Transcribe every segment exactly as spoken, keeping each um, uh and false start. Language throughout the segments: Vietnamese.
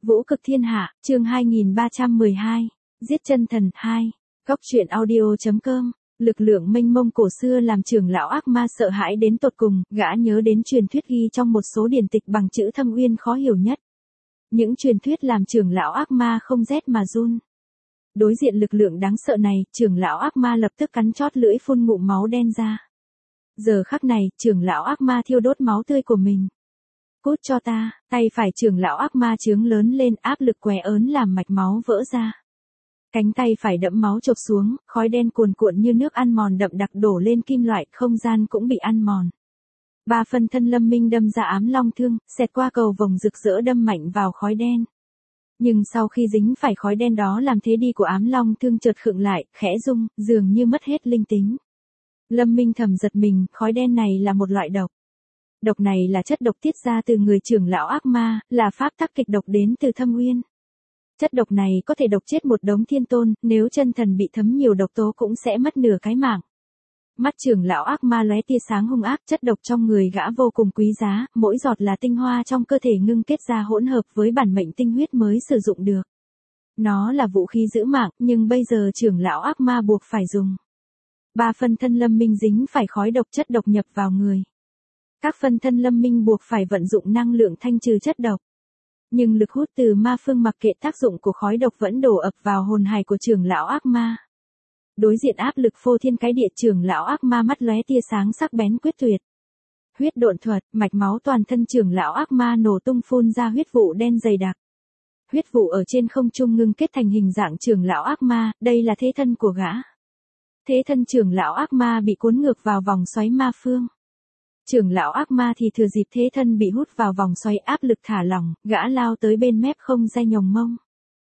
Vũ cực thiên hạ, chương hai nghìn ba trăm mười hai, giết chân thần hai, góc truyện audio chấm com. Lực lượng mênh mông cổ xưa làm trưởng lão ác ma sợ hãi đến tột cùng, gã nhớ đến truyền thuyết ghi trong một số điển tịch bằng chữ Thâm Uyên khó hiểu nhất. Những truyền thuyết làm trưởng lão ác ma không rét mà run. Đối diện lực lượng đáng sợ này, trưởng lão ác ma lập tức cắn chót lưỡi phun ngụm máu đen ra. Giờ khắc này, trưởng lão ác ma thiêu đốt máu tươi của mình. Cút cho ta, tay phải trưởng lão ác ma chướng lớn lên, áp lực què ớn làm mạch máu vỡ ra. Cánh tay phải đẫm máu chộp xuống, khói đen cuồn cuộn như nước ăn mòn đậm đặc đổ lên kim loại, không gian cũng bị ăn mòn. Ba phân thân Lâm Minh đâm ra ám long thương, xẹt qua cầu vồng rực rỡ đâm mạnh vào khói đen. Nhưng sau khi dính phải khói đen đó làm thế đi của ám long thương chợt khựng lại, khẽ rung, dường như mất hết linh tính. Lâm Minh thầm giật mình, khói đen này là một loại độc. Độc này là chất độc tiết ra từ người trưởng lão ác ma, là pháp tắc kịch độc đến từ Thâm Uyên. Chất độc này có thể độc chết một đống thiên tôn, nếu chân thần bị thấm nhiều độc tố cũng sẽ mất nửa cái mạng. Mắt trưởng lão ác ma lóe tia sáng hung ác, chất độc trong người gã vô cùng quý giá, mỗi giọt là tinh hoa trong cơ thể ngưng kết ra hỗn hợp với bản mệnh tinh huyết mới sử dụng được. Nó là vũ khí giữ mạng, nhưng bây giờ trưởng lão ác ma buộc phải dùng. Ba phân thân Lâm Minh dính phải khói độc, chất độc nhập vào người. Các phân thân Lâm Minh buộc phải vận dụng năng lượng thanh trừ chất độc. Nhưng lực hút từ ma phương mặc kệ tác dụng của khói độc vẫn đổ ập vào hồn hài của trưởng lão ác ma. Đối diện áp lực phô thiên cái địa, trưởng lão ác ma mắt lóe tia sáng sắc bén quyết tuyệt. Huyết độn thuật, mạch máu toàn thân trưởng lão ác ma nổ tung phun ra huyết vụ đen dày đặc. Huyết vụ ở trên không trung ngưng kết thành hình dạng trưởng lão ác ma, đây là thế thân của gã. Thế thân trưởng lão ác ma bị cuốn ngược vào vòng xoáy ma phương. Trưởng lão ác ma thì thừa dịp thế thân bị hút vào vòng xoáy áp lực thả lỏng, gã lao tới bên mép không dây nhồng mông.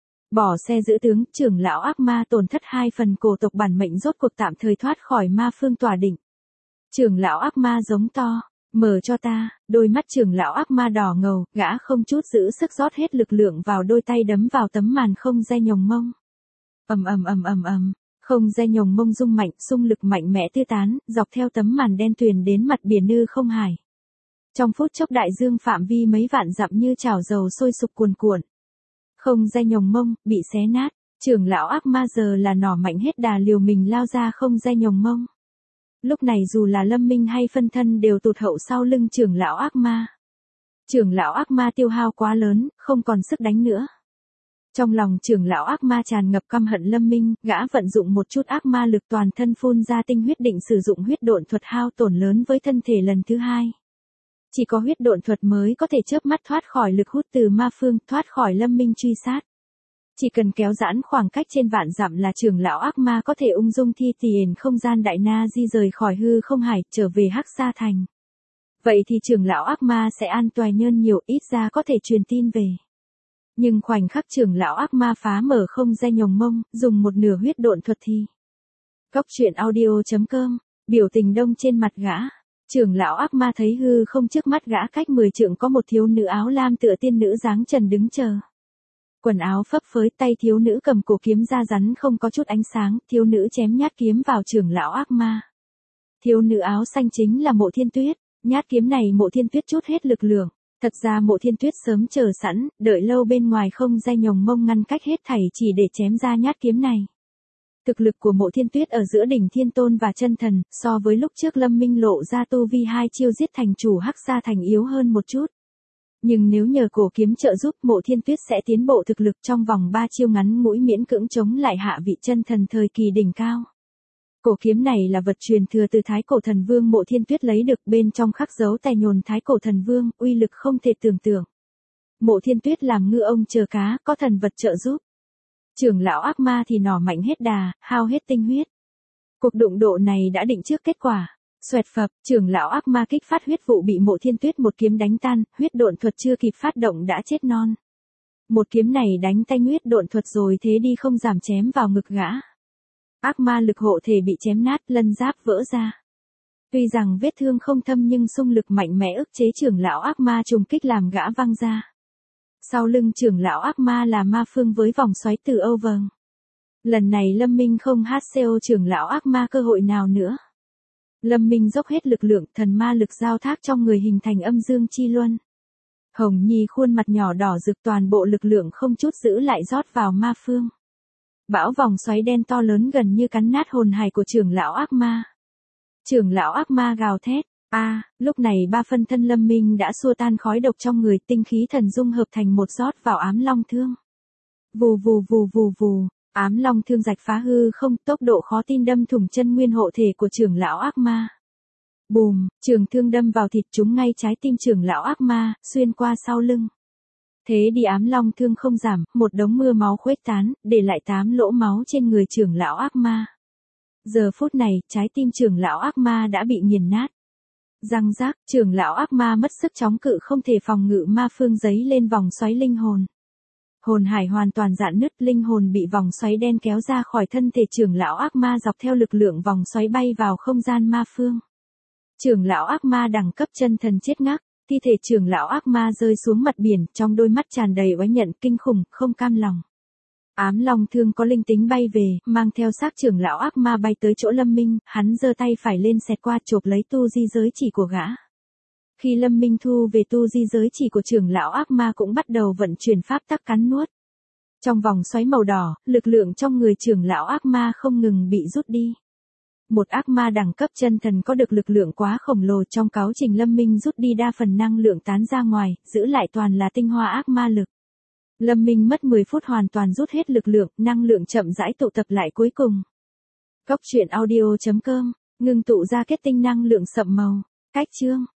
Bỏ xe giữ tướng, trưởng lão ác ma tổn thất hai phần cổ tộc bản mệnh rốt cuộc tạm thời thoát khỏi ma phương tỏa định. Trưởng lão ác ma giống to, mở cho ta, đôi mắt trưởng lão ác ma đỏ ngầu, gã không chút giữ sức rót hết lực lượng vào đôi tay đấm vào tấm màn không dây nhồng mông. Ầm ầm ầm ầm ầm. Không dây nhồng mông rung mạnh, xung lực mạnh mẽ tiêu tán, dọc theo tấm màn đen tuyền đến mặt biển Nư Không Hải. Trong phút chốc đại dương phạm vi mấy vạn dặm như chảo dầu sôi sục cuồn cuộn. Không dây nhồng mông, bị xé nát, trưởng lão ác ma giờ là nỏ mạnh hết đà liều mình lao ra không dây nhồng mông. Lúc này dù là Lâm Minh hay phân thân đều tụt hậu sau lưng trưởng lão ác ma. Trưởng lão ác ma tiêu hao quá lớn, không còn sức đánh nữa. Trong lòng trưởng lão ác ma tràn ngập căm hận Lâm Minh, gã vận dụng một chút ác ma lực toàn thân phun ra tinh huyết định sử dụng huyết độn thuật hao tổn lớn với thân thể lần thứ hai. Chỉ có huyết độn thuật mới có thể chớp mắt thoát khỏi lực hút từ ma phương, thoát khỏi Lâm Minh truy sát. Chỉ cần kéo giãn khoảng cách trên vạn dặm là trưởng lão ác ma có thể ung dung thi tiền không gian đại na di rời khỏi hư không hải, trở về Hắc Sa Thành. Vậy thì trưởng lão ác ma sẽ an toàn hơn nhiều, ít ra có thể truyền tin về. Nhưng khoảnh khắc trưởng lão ác ma phá mở không dây nhồng mông, dùng một nửa huyết độn thuật thì. Góc truyện audio chấm com, biểu tình đông trên mặt gã. Trưởng lão ác ma thấy hư không trước mắt gã cách mười trượng có một thiếu nữ áo lam tựa tiên nữ dáng trần đứng chờ. Quần áo phấp phới, tay thiếu nữ cầm cổ kiếm da rắn không có chút ánh sáng, thiếu nữ chém nhát kiếm vào trưởng lão ác ma. Thiếu nữ áo xanh chính là Mộ Thiên Tuyết, nhát kiếm này Mộ Thiên Tuyết chút hết lực lượng. Thật ra Mộ Thiên Tuyết sớm chờ sẵn, đợi lâu bên ngoài không dây nhồng mông ngăn cách hết thảy chỉ để chém ra nhát kiếm này. Thực lực của Mộ Thiên Tuyết ở giữa đỉnh thiên tôn và chân thần, so với lúc trước Lâm Minh lộ ra tu vi hai chiêu giết thành chủ Hắc Sa Thành yếu hơn một chút. Nhưng nếu nhờ cổ kiếm trợ giúp, Mộ Thiên Tuyết sẽ tiến bộ thực lực trong vòng ba chiêu ngắn ngủi miễn cưỡng chống lại hạ vị chân thần thời kỳ đỉnh cao. Cổ kiếm này là vật truyền thừa từ Thái Cổ Thần Vương Mộ Thiên Tuyết lấy được, bên trong khắc dấu tài nhồn Thái Cổ Thần Vương, uy lực không thể tưởng tượng. Mộ Thiên Tuyết làm ngư ông chờ cá, có thần vật trợ giúp. Trưởng lão ác ma thì nỏ mạnh hết đà, hao hết tinh huyết. Cuộc đụng độ này đã định trước kết quả. Xoẹt phập, trưởng lão ác ma kích phát huyết vụ bị Mộ Thiên Tuyết một kiếm đánh tan, huyết độn thuật chưa kịp phát động đã chết non. Một kiếm này đánh tanh huyết độn thuật rồi thế đi không giảm chém vào ngực gã. Ác ma lực hộ thể bị chém nát, lân giáp vỡ ra. Tuy rằng vết thương không thâm nhưng xung lực mạnh mẽ ức chế trưởng lão ác ma trùng kích làm gã văng ra. Sau lưng trưởng lão ác ma là ma phương với vòng xoáy từ Âu Vâng. Lần này Lâm Minh không hát xê ô trưởng lão ác ma cơ hội nào nữa. Lâm Minh dốc hết lực lượng, thần ma lực giao thác trong người hình thành âm dương chi luân. Hồng Nhi khuôn mặt nhỏ đỏ rực, toàn bộ lực lượng không chút giữ lại rót vào ma phương. Bão vòng xoáy đen to lớn gần như cắn nát hồn hài của trưởng lão ác ma. Trưởng lão ác ma gào thét. A, à, lúc này ba phân thân Lâm Minh đã xua tan khói độc trong người, tinh khí thần dung hợp thành một rót vào ám long thương. Vù vù vù vù vù, ám long thương rạch phá hư không, tốc độ khó tin đâm thủng chân nguyên hộ thể của trưởng lão ác ma. Bùm, trường thương đâm vào thịt, trúng ngay trái tim trưởng lão ác ma, xuyên qua sau lưng. Thế đi ám long thương không giảm, một đống mưa máu khuếch tán, để lại tám lỗ máu trên người trưởng lão ác ma. Giờ phút này, trái tim trưởng lão ác ma đã bị nghiền nát. Răng rác, trưởng lão ác ma mất sức chống cự, không thể phòng ngự ma phương giấy lên vòng xoáy linh hồn. Hồn hải hoàn toàn rạn nứt, linh hồn bị vòng xoáy đen kéo ra khỏi thân thể trưởng lão ác ma, dọc theo lực lượng vòng xoáy bay vào không gian ma phương. Trưởng lão ác ma đẳng cấp chân thần chết ngắc, thi thể trưởng lão ác ma rơi xuống mặt biển, trong đôi mắt tràn đầy oán nhận, kinh khủng, không cam lòng. Ám long thương có linh tính bay về, mang theo xác trưởng lão ác ma bay tới chỗ Lâm Minh, hắn giơ tay phải lên xẹt qua, chộp lấy tu di giới chỉ của gã. Khi Lâm Minh thu về tu di giới chỉ của trưởng lão ác ma, cũng bắt đầu vận chuyển pháp tắc cắn nuốt. Trong vòng xoáy màu đỏ, lực lượng trong người trưởng lão ác ma không ngừng bị rút đi. Một ác ma đẳng cấp chân thần có được lực lượng quá khổng lồ, trong cáo trình Lâm Minh rút đi đa phần năng lượng tán ra ngoài, giữ lại toàn là tinh hoa ác ma lực. Lâm Minh mất mười phút hoàn toàn rút hết lực lượng, năng lượng chậm rãi tụ tập lại cuối cùng. Cốc truyện audio chấm com, ngừng tụ ra kết tinh năng lượng sậm màu. Cách chương